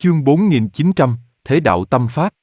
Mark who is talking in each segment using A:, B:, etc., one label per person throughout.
A: Chương 4900, Thế đạo tâm pháp.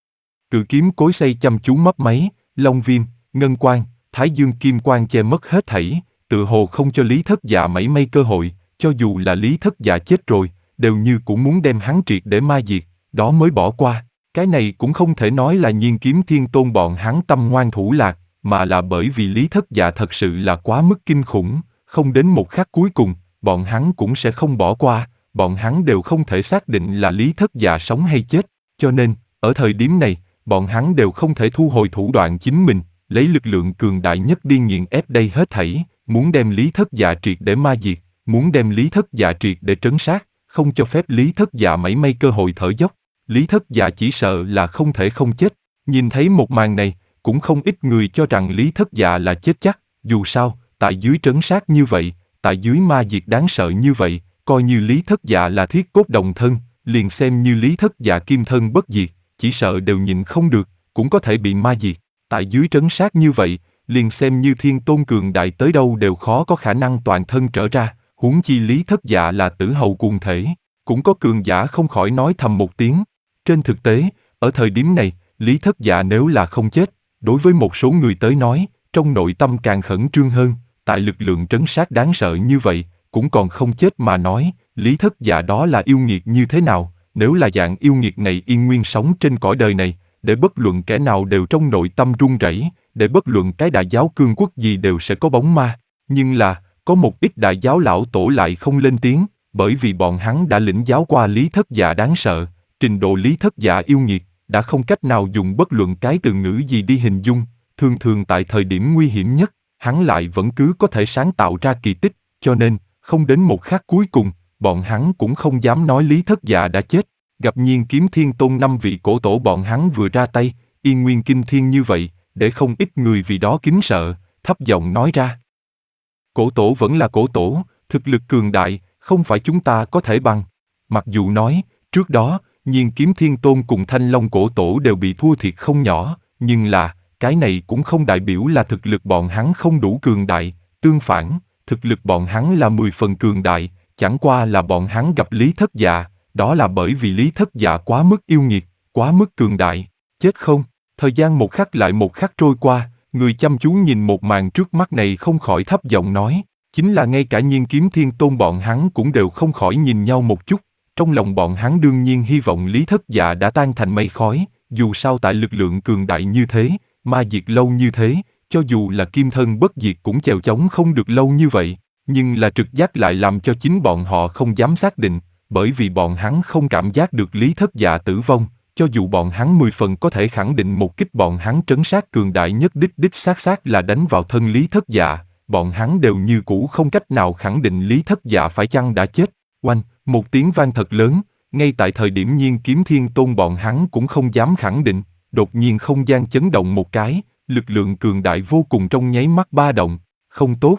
A: Cự kiếm cối xay chăm chú mấp máy, long viêm, ngân quang, thái dương kim quang che mất hết thảy, tựa hồ không cho Lý Thất Dạ mảy may cơ hội, cho dù là Lý Thất Dạ chết rồi, đều như cũng muốn đem hắn triệt để ma diệt, đó mới bỏ qua. Cái này cũng không thể nói là Nhiên Kiếm Thiên Tôn bọn hắn tâm ngoan thủ lạc, mà là bởi vì Lý Thất Dạ thật sự là quá mức kinh khủng, không đến một khắc cuối cùng, bọn hắn cũng sẽ không bỏ qua, bọn hắn đều không thể xác định là Lý Thất Dạ sống hay chết, cho nên, ở thời điểm này, bọn hắn đều không thể thu hồi thủ đoạn chính mình, lấy lực lượng cường đại nhất đi nghiền ép đây hết thảy, muốn đem Lý Thất Dạ triệt để ma diệt, muốn đem Lý Thất Dạ triệt để trấn sát, không cho phép Lý Thất Dạ mảy may cơ hội thở dốc. Lý Thất Dạ chỉ sợ là không thể không chết. Nhìn thấy một màn này, cũng không ít người cho rằng Lý Thất Dạ là chết chắc, dù sao, tại dưới trấn sát như vậy, tại dưới ma diệt đáng sợ như vậy, coi như Lý Thất Dạ là thiết cốt đồng thân, liền xem như Lý Thất Dạ kim thân bất diệt, chỉ sợ đều nhịn không được, cũng có thể bị ma diệt. Tại dưới trấn sát như vậy, liền xem như Thiên Tôn cường đại tới đâu đều khó có khả năng toàn thân trở ra, huống chi Lý Thất Dạ là tử hầu cuồng thể, cũng có cường giả không khỏi nói thầm một tiếng. Trên thực tế, ở thời điểm này, Lý Thất Dạ nếu là không chết, đối với một số người tới nói, trong nội tâm càng khẩn trương hơn, tại lực lượng trấn sát đáng sợ như vậy, cũng còn không chết mà nói, Lý Thất Dạ đó là yêu nghiệt như thế nào, nếu là dạng yêu nghiệt này yên nguyên sống trên cõi đời này, để bất luận kẻ nào đều trong nội tâm run rẩy, để bất luận cái đại giáo cương quốc gì đều sẽ có bóng ma, nhưng là, có một ít đại giáo lão tổ lại không lên tiếng, bởi vì bọn hắn đã lĩnh giáo qua Lý Thất Dạ đáng sợ, trình độ Lý Thất Dạ yêu nghiệt, đã không cách nào dùng bất luận cái từ ngữ gì đi hình dung, thường thường tại thời điểm nguy hiểm nhất, hắn lại vẫn cứ có thể sáng tạo ra kỳ tích, cho nên, không đến một khắc cuối cùng, bọn hắn cũng không dám nói Lý Thất Dạ đã chết. Gặp Nhiên Kiếm Thiên Tôn 5 vị cổ tổ bọn hắn vừa ra tay, yên nguyên kinh thiên như vậy, để không ít người vì đó kính sợ, thấp giọng nói ra. Cổ tổ vẫn là cổ tổ, thực lực cường đại, không phải chúng ta có thể bằng. Mặc dù nói, trước đó, Nhiên Kiếm Thiên Tôn cùng Thanh Long cổ tổ đều bị thua thiệt không nhỏ, nhưng là, cái này cũng không đại biểu là thực lực bọn hắn không đủ cường đại, tương phản, thực lực bọn hắn là 10 phần cường đại, chẳng qua là bọn hắn gặp Lý Thất Dạ, đó là bởi vì Lý Thất Dạ quá mức yêu nghiệt, quá mức cường đại, chết không? Thời gian một khắc lại một khắc trôi qua, người chăm chú nhìn một màn trước mắt này không khỏi thấp giọng nói, chính là ngay cả Nhiên Kiếm Thiên Tôn bọn hắn cũng đều không khỏi nhìn nhau một chút, trong lòng bọn hắn đương nhiên hy vọng Lý Thất Dạ đã tan thành mây khói, dù sao tại lực lượng cường đại như thế, ma diệt lâu như thế, cho dù là kim thân bất diệt cũng chèo chống không được lâu như vậy, nhưng là trực giác lại làm cho chính bọn họ không dám xác định, bởi vì bọn hắn không cảm giác được Lý Thất Dạ tử vong, cho dù bọn hắn 10 phần có thể khẳng định một kích bọn hắn trấn sát cường đại nhất đích xác là đánh vào thân Lý Thất Dạ, bọn hắn đều như cũ không cách nào khẳng định Lý Thất Dạ phải chăng đã chết. Oanh, một tiếng vang thật lớn, ngay tại thời điểm Nhiên Kiếm Thiên Tôn bọn hắn cũng không dám khẳng định, đột nhiên không gian chấn động một cái, lực lượng cường đại vô cùng trong nháy mắt ba động, không tốt.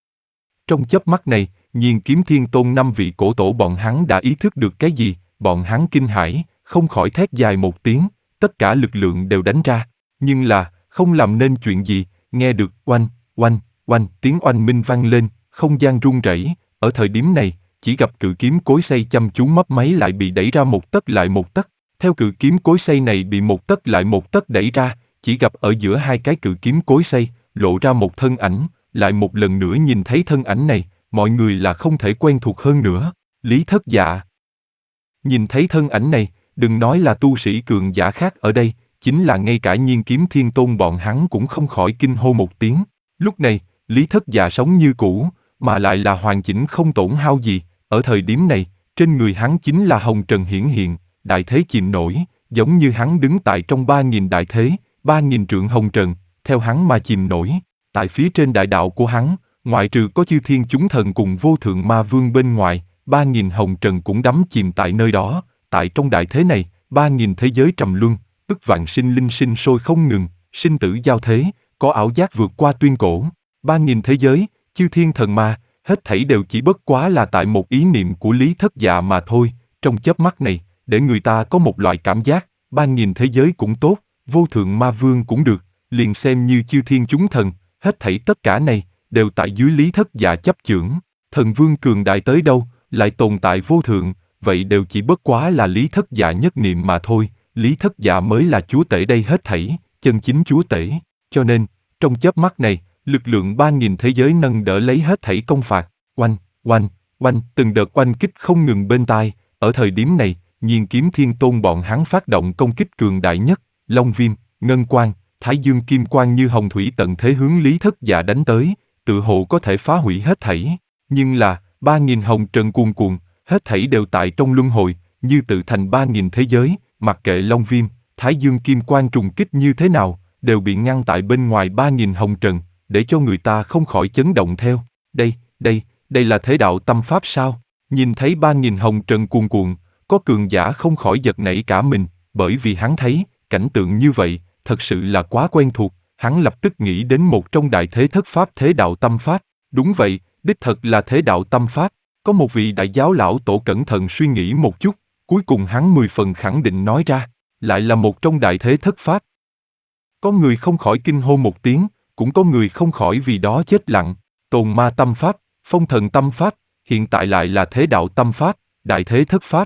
A: Trong chớp mắt này, Nhiên Kiếm Thiên Tôn 5 vị cổ tổ bọn hắn đã ý thức được cái gì, bọn hắn kinh hãi, không khỏi thét dài một tiếng, tất cả lực lượng đều đánh ra, nhưng là, không làm nên chuyện gì, nghe được oanh, oanh, oanh, tiếng oanh minh vang lên, không gian rung rẩy, ở thời điểm này, chỉ gặp cự kiếm cối xay chăm chú mấp máy lại bị đẩy ra một tấc lại một tấc, theo cự kiếm cối xay này bị một tấc lại một tấc đẩy ra, chỉ gặp ở giữa hai cái cự kiếm cối xay, lộ ra một thân ảnh, lại một lần nữa nhìn thấy thân ảnh này, mọi người là không thể quen thuộc hơn nữa, Lý Thất Dạ. Nhìn thấy thân ảnh này, đừng nói là tu sĩ cường giả khác ở đây, chính là ngay cả Nhiên Kiếm Thiên Tôn bọn hắn cũng không khỏi kinh hô một tiếng. Lúc này, Lý Thất Dạ sống như cũ, mà lại là hoàn chỉnh không tổn hao gì, ở thời điểm này, trên người hắn chính là hồng trần hiển hiện, đại thế chìm nổi, giống như hắn đứng tại trong 3.000 đại thế, 3.000 trượng hồng trần, theo hắn mà chìm nổi. Tại phía trên đại đạo của hắn, ngoại trừ có chư thiên chúng thần cùng vô thượng ma vương bên ngoài, 3.000 hồng trần cũng đắm chìm tại nơi đó. Tại trong đại thế này, 3.000 thế giới trầm luân, ức vạn sinh linh sinh sôi không ngừng, sinh tử giao thế, có ảo giác vượt qua tuyên cổ. 3.000 thế giới, chư thiên thần ma, hết thảy đều chỉ bất quá là tại một ý niệm của Lý Thất Dạ mà thôi. Trong chớp mắt này, để người ta có một loại cảm giác, 3.000 thế giới cũng tốt, vô thượng ma vương cũng được, liền xem như chư thiên chúng thần, hết thảy tất cả này, đều tại dưới Lý Thất Dạ chấp chưởng. Thần vương cường đại tới đâu, lại tồn tại vô thượng, vậy đều chỉ bất quá là Lý Thất Dạ nhất niệm mà thôi, Lý Thất Dạ mới là chúa tể đây hết thảy, chân chính chúa tể. Cho nên, trong chớp mắt này, lực lượng 3.000 thế giới nâng đỡ lấy hết thảy công phạt, oanh, oanh, oanh, từng đợt oanh kích không ngừng bên tai. Ở thời điểm này, Nhiên Kiếm Thiên Tôn bọn hắn phát động công kích cường đại nhất, Long Viêm, Ngân Quang, Thái Dương Kim Quang như hồng thủy tận thế hướng Lý Thất Dạ đánh tới, tự hồ có thể phá hủy hết thảy. Nhưng là, 3.000 hồng trần cuồn cuộn, hết thảy đều tại trong luân hồi, như tự thành 3.000 thế giới, mặc kệ Long Viêm, Thái Dương Kim Quang trùng kích như thế nào, đều bị ngăn tại bên ngoài 3.000 hồng trần, để cho người ta không khỏi chấn động theo. Đây là thế đạo tâm pháp sao? Nhìn thấy 3.000 hồng trần cuồn cuộn, có cường giả không khỏi giật nảy cả mình, bởi vì hắn thấy, cảnh tượng như vậy, thật sự là quá quen thuộc, hắn lập tức nghĩ đến một trong đại thế thất pháp thế đạo tâm pháp. Đúng vậy, đích thật là thế đạo tâm pháp. Có một vị đại giáo lão tổ cẩn thận suy nghĩ một chút, cuối cùng hắn 10 phần khẳng định nói ra, lại là một trong đại thế thất pháp. Có người không khỏi kinh hô một tiếng, cũng có người không khỏi vì đó chết lặng. Tồn ma tâm pháp, phong thần tâm pháp, hiện tại lại là thế đạo tâm pháp, đại thế thất pháp.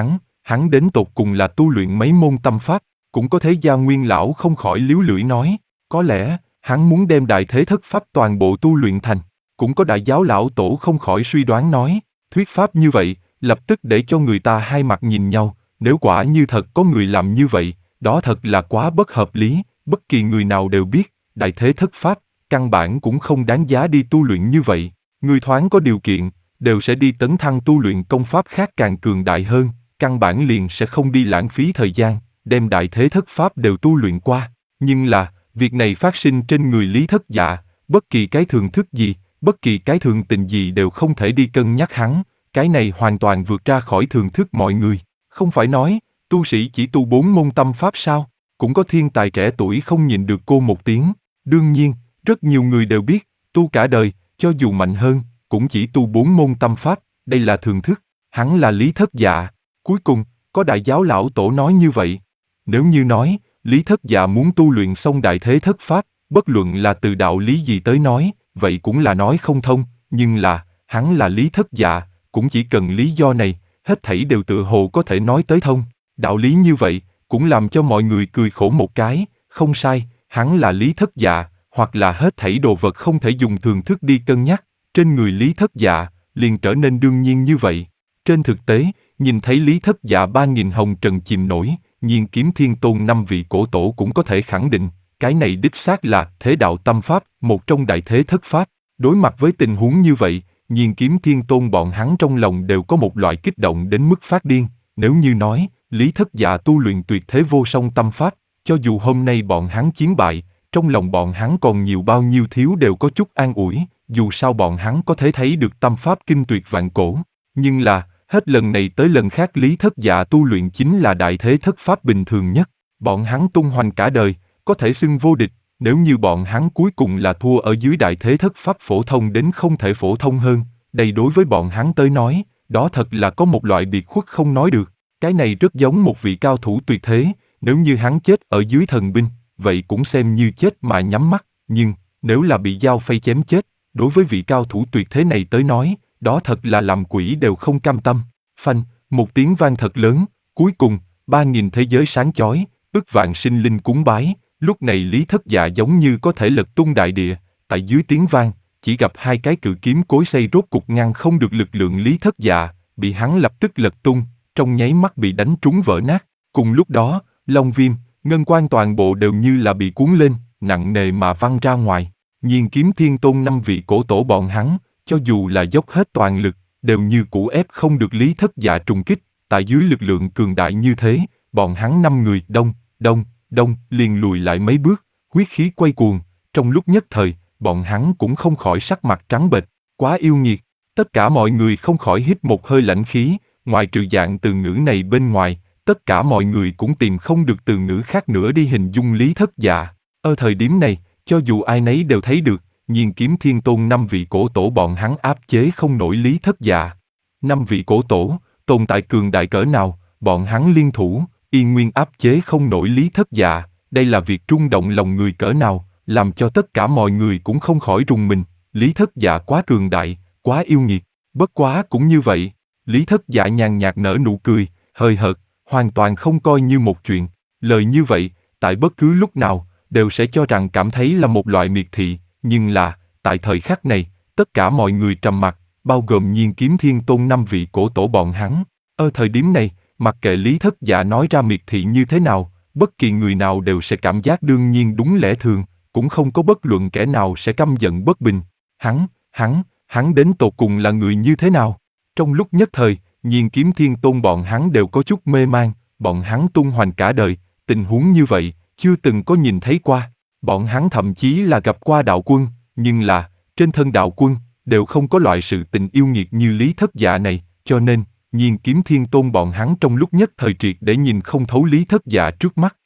A: Hắn đến tột cùng là tu luyện mấy môn tâm pháp. Cũng có thế gia nguyên lão không khỏi líu lưỡi nói, có lẽ, hắn muốn đem đại thế thất pháp toàn bộ tu luyện thành. Cũng có đại giáo lão tổ không khỏi suy đoán nói, thuyết pháp như vậy, lập tức để cho người ta hai mặt nhìn nhau, nếu quả như thật có người làm như vậy, đó thật là quá bất hợp lý, bất kỳ người nào đều biết, đại thế thất pháp, căn bản cũng không đáng giá đi tu luyện như vậy, người thoáng có điều kiện, đều sẽ đi tấn thăng tu luyện công pháp khác càng cường đại hơn, căn bản liền sẽ không đi lãng phí thời gian, đem đại thế thất pháp đều tu luyện qua, nhưng là, việc này phát sinh trên người Lý Thất Dạ, bất kỳ cái thường thức gì, bất kỳ cái thường tình gì đều không thể đi cân nhắc hắn, cái này hoàn toàn vượt ra khỏi thường thức mọi người. Không phải nói, tu sĩ chỉ tu 4 môn tâm pháp sao? Cũng có thiên tài trẻ tuổi không nhìn được cô một tiếng. Đương nhiên, rất nhiều người đều biết, tu cả đời, cho dù mạnh hơn, cũng chỉ tu 4 môn tâm pháp, đây là thường thức. Hắn là Lý Thất Dạ. Cuối cùng, có đại giáo lão tổ nói như vậy. Nếu như nói, Lý Thất Dạ muốn tu luyện xong đại thế thất pháp, bất luận là từ đạo lý gì tới nói, vậy cũng là nói không thông, nhưng là, hắn là Lý Thất Dạ, cũng chỉ cần lý do này, hết thảy đều tựa hồ có thể nói tới thông. Đạo lý như vậy, cũng làm cho mọi người cười khổ một cái, không sai, hắn là Lý Thất Dạ, hoặc là hết thảy đồ vật không thể dùng thường thức đi cân nhắc, trên người Lý Thất Dạ, liền trở nên đương nhiên như vậy. Trên thực tế, nhìn thấy Lý Thất Dạ 3.000 hồng trần chìm nổi, Nhiên Kiếm Thiên Tôn 5 vị cổ tổ cũng có thể khẳng định, cái này đích xác là thế đạo tâm pháp, một trong đại thế thất pháp. Đối mặt với tình huống như vậy, Nhiên Kiếm Thiên Tôn bọn hắn trong lòng đều có một loại kích động đến mức phát điên. Nếu như nói, Lý Thất Dạ tu luyện tuyệt thế vô song tâm pháp, cho dù hôm nay bọn hắn chiến bại, trong lòng bọn hắn còn nhiều bao nhiêu thiếu đều có chút an ủi, dù sao bọn hắn có thể thấy được tâm pháp kinh tuyệt vạn cổ. Nhưng là, hết lần này tới lần khác Lý Thất Dạ tu luyện chính là đại thế thất pháp bình thường nhất. Bọn hắn tung hoành cả đời, có thể xưng vô địch, nếu như bọn hắn cuối cùng là thua ở dưới đại thế thất pháp phổ thông đến không thể phổ thông hơn, đây đối với bọn hắn tới nói, đó thật là có một loại biệt khuất không nói được. Cái này rất giống một vị cao thủ tuyệt thế, nếu như hắn chết ở dưới thần binh, vậy cũng xem như chết mà nhắm mắt, nhưng, nếu là bị dao phay chém chết, đối với vị cao thủ tuyệt thế này tới nói, đó thật là làm quỷ đều không cam tâm. Phanh, một tiếng vang thật lớn, cuối cùng, 3.000 thế giới sáng chói, ức vạn sinh linh cúng bái, lúc này Lý Thất Dạ giống như có thể lật tung đại địa, tại dưới tiếng vang, chỉ gặp hai cái cự kiếm cối xay rốt cục ngăn không được lực lượng Lý Thất Dạ, bị hắn lập tức lật tung, trong nháy mắt bị đánh trúng vỡ nát. Cùng lúc đó, Long Viêm, Ngân Quang toàn bộ đều như là bị cuốn lên, nặng nề mà văng ra ngoài. Nhiên Kiếm Thiên Tôn 5 vị cổ tổ bọn hắn, cho dù là dốc hết toàn lực, đều như cũ ép không được Lý Thất Dạ trùng kích. Tại dưới lực lượng cường đại như thế, bọn hắn 5 người đông liền lùi lại mấy bước, huyết khí quay cuồng. Trong lúc nhất thời, bọn hắn cũng không khỏi sắc mặt trắng bệch, quá yêu nghiệt. Tất cả mọi người không khỏi hít một hơi lãnh khí, ngoài trừ dạng từ ngữ này bên ngoài, tất cả mọi người cũng tìm không được từ ngữ khác nữa đi hình dung Lý Thất Dạ. Ở thời điểm này, cho dù ai nấy đều thấy được, Nhiên Kiếm Thiên Tôn 5 vị cổ tổ bọn hắn áp chế không nổi Lý Thất Dạ. 5 vị cổ tổ, tồn tại cường đại cỡ nào, bọn hắn liên thủ, yên nguyên áp chế không nổi Lý Thất Dạ, đây là việc rung động lòng người cỡ nào, làm cho tất cả mọi người cũng không khỏi rùng mình, Lý Thất Dạ quá cường đại, quá yêu nghiệt, bất quá cũng như vậy, Lý Thất Dạ nhàn nhạt nở nụ cười, hời hợt, hoàn toàn không coi như một chuyện. Lời như vậy, tại bất cứ lúc nào, đều sẽ cho rằng cảm thấy là một loại miệt thị, nhưng là, tại thời khắc này, tất cả mọi người trầm mặc, bao gồm Nhiên Kiếm Thiên Tôn 5 vị cổ tổ bọn hắn. Ở thời điểm này, mặc kệ Lý Thất Dạ nói ra miệt thị như thế nào, bất kỳ người nào đều sẽ cảm giác đương nhiên đúng lẽ thường, cũng không có bất luận kẻ nào sẽ căm giận bất bình. Hắn đến tột cùng là người như thế nào? Trong lúc nhất thời, Nhiên Kiếm Thiên Tôn bọn hắn đều có chút mê man, bọn hắn tung hoành cả đời, tình huống như vậy, chưa từng có nhìn thấy qua. Bọn hắn thậm chí là gặp qua đạo quân, nhưng là, trên thân đạo quân, đều không có loại sự tình yêu nghiệt như Lý Thất Dạ này, cho nên, Nhiên Kiếm Thiên Tôn bọn hắn trong lúc nhất thời triệt để nhìn không thấu Lý Thất Dạ trước mắt.